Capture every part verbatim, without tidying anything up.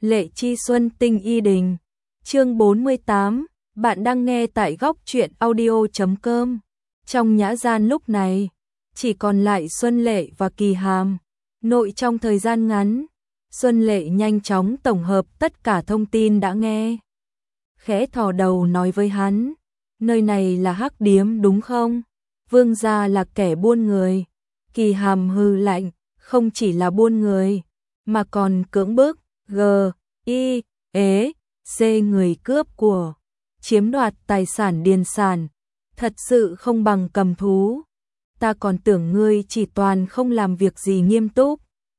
Lệ Chi Xuân Tinh Y Đình. Chương bốn mươi tám, bạn đang nghe tại góc truyện audio chấm com. Trong nhã gian lúc này, chỉ còn lại Xuân Lệ và Kỳ Hàm. Nội trong thời gian ngắn, Xuân Lệ nhanh chóng tổng hợp tất cả thông tin đã nghe. Khẽ thò đầu nói với hắn, nơi này là hắc điếm đúng không? Vương gia là kẻ buôn người. Kỳ Hàm hừ lạnh, không chỉ là buôn người, mà còn cưỡng bức, g, i, ế, c người cướp của, chiếm đoạt tài sản điền sản, thật sự không bằng cầm thú. Ta còn tưởng ngươi chỉ toàn không làm việc gì nghiêm túc.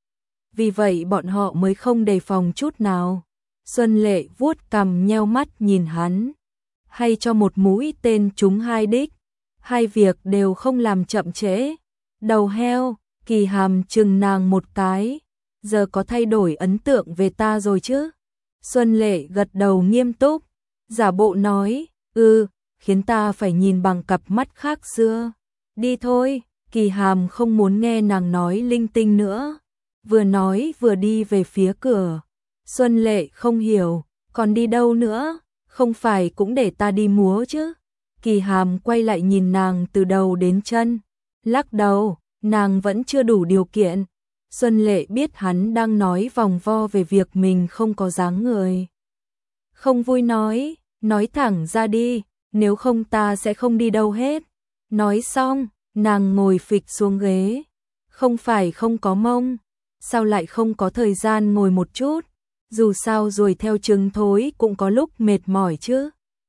Vì vậy bọn họ mới không đề phòng chút nào. Xuân Lệ vuốt cằm nheo mắt nhìn hắn. Hay cho một mũi tên trúng hai đích. Hai việc đều không làm chậm trễ. Đầu heo, Kỳ Hàm chừng nàng một cái. Giờ có thay đổi ấn tượng về ta rồi chứ? Xuân Lệ gật đầu nghiêm túc. Giả bộ nói, ừ, khiến ta phải nhìn bằng cặp mắt khác xưa. Đi thôi, Kỳ Hàm không muốn nghe nàng nói linh tinh nữa. Vừa nói vừa đi về phía cửa. Xuân Lệ không hiểu, còn đi đâu nữa, không phải cũng để ta đi múa chứ? Kỳ Hàm quay lại nhìn nàng từ đầu đến chân, lắc đầu, nàng vẫn chưa đủ điều kiện. Xuân Lệ biết hắn đang nói vòng vo về việc mình không có dáng người. Không vui nói, nói thẳng ra đi, nếu không ta sẽ không đi đâu hết. Nói xong, nàng ngồi phịch xuống ghế. Không phải không có mông, sao lại không có thời gian ngồi một chút? Dù sao rồi theo trứng thối cũng có lúc mệt mỏi chứ.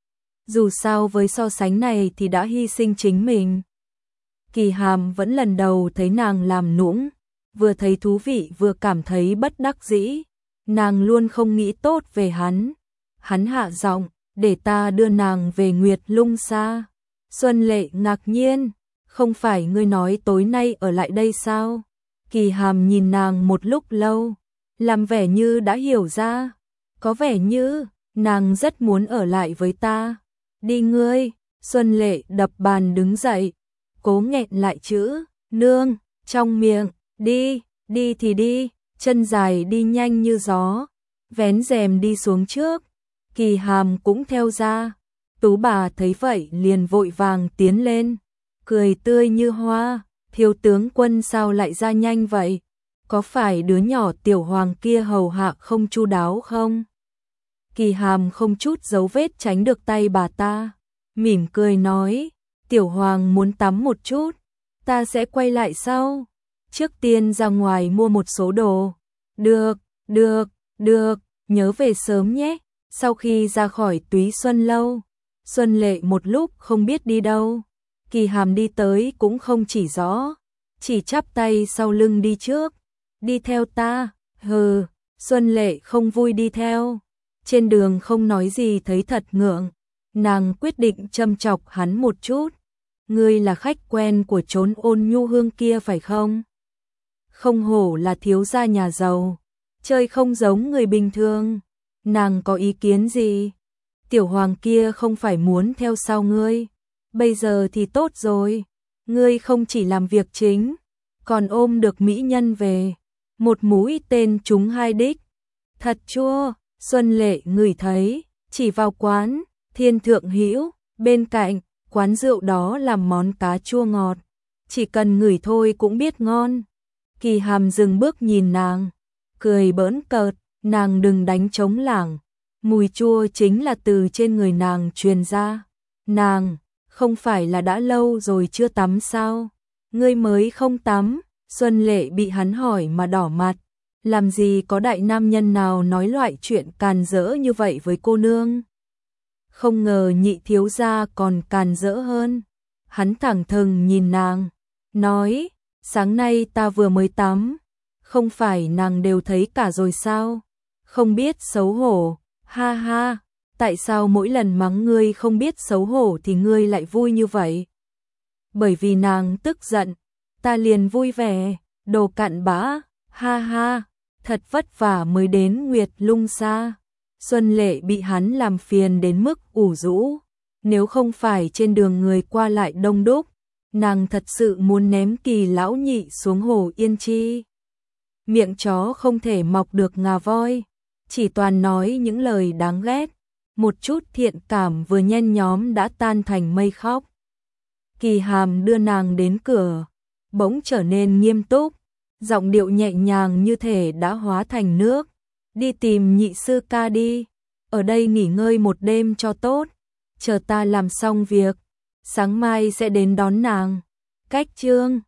Dù sao với so sánh này thì đã hy sinh chính mình. Kỳ Hàm vẫn lần đầu thấy nàng làm nũng, vừa thấy thú vị vừa cảm thấy bất đắc dĩ. Nàng luôn không nghĩ tốt về hắn. Hắn hạ giọng, để ta đưa nàng về Nguyệt Lung Sa. Xuân Lệ ngạc nhiên, không phải ngươi nói tối nay ở lại đây sao? Kỳ Hàm nhìn nàng một lúc lâu, làm vẻ như đã hiểu ra. Có vẻ như, nàng rất muốn ở lại với ta. Đi ngươi, Xuân Lệ đập bàn đứng dậy, cố nghẹn lại chữ, nương, trong miệng, đi, đi thì đi, chân dài đi nhanh như gió, vén rèm đi xuống trước. Kỳ Hàm cũng theo ra. Tú bà thấy vậy liền vội vàng tiến lên, cười tươi như hoa. Thiếu tướng quân sao lại ra nhanh vậy? Có phải đứa nhỏ Tiểu Hoàng kia hầu hạ không chu đáo không? Kỳ Hàm không chút dấu vết tránh được tay bà ta, mỉm cười nói, Tiểu Hoàng muốn tắm một chút, ta sẽ quay lại sau. Trước tiên ra ngoài mua một số đồ. Được, được, được, nhớ về sớm nhé. Sau khi ra khỏi Túy Xuân lâu, Xuân Lệ một lúc không biết đi đâu. Kỳ Hàm đi tới cũng không chỉ rõ, chỉ chắp tay sau lưng đi trước. Đi theo ta, hừ, Xuân Lệ không vui đi theo. Trên đường không nói gì thấy thật ngượng, nàng quyết định châm chọc hắn một chút. Ngươi là khách quen của chốn Ôn Nhu Hương kia phải không? Không hổ là thiếu gia nhà giàu, chơi không giống người bình thường. Nàng có ý kiến gì? Tiểu Hoàng kia không phải muốn theo sau ngươi. Bây giờ thì tốt rồi, ngươi không chỉ làm việc chính, còn ôm được mỹ nhân về. Một mũi tên trúng hai đích. Thật chua. Xuân Lệ ngửi thấy, chỉ vào quán Thiên Thượng Hữu, bên cạnh quán rượu đó làm món cá chua ngọt, chỉ cần ngửi thôi cũng biết ngon. Kỳ Hàm dừng bước nhìn nàng, cười bỡn cợt, nàng đừng đánh trống lảng, mùi chua chính là từ trên người nàng truyền ra. Nàng, không phải là đã lâu rồi chưa tắm sao? Ngươi mới không tắm? Xuân Lệ bị hắn hỏi mà đỏ mặt. Làm gì có đại nam nhân nào nói loại chuyện càn rỡ như vậy với cô nương? Không ngờ nhị thiếu gia còn càn rỡ hơn. Hắn thẳng thừng nhìn nàng, nói, sáng nay ta vừa mới tắm, không phải nàng đều thấy cả rồi sao? Không biết xấu hổ, ha ha, tại sao mỗi lần mắng ngươi không biết xấu hổ thì ngươi lại vui như vậy? Bởi vì nàng tức giận, ta liền vui vẻ, đồ cặn bã, ha ha, thật vất vả mới đến Nguyệt Lung Sa. Xuân Lệ bị hắn làm phiền đến mức ủ rũ, nếu không phải trên đường người qua lại đông đúc, nàng thật sự muốn ném Kỳ lão nhị xuống hồ Yên Chi. Miệng chó không thể mọc được ngà voi, chỉ toàn nói những lời đáng ghét, một chút thiện cảm vừa nhen nhóm đã tan thành mây khóc. Kỳ Hàm đưa nàng đến cửa, bỗng trở nên nghiêm túc, giọng điệu nhẹ nhàng như thể đã hóa thành nước. Đi tìm nhị sư ca đi, ở đây nghỉ ngơi một đêm cho tốt, chờ ta làm xong việc, sáng mai sẽ đến đón nàng. Cách chương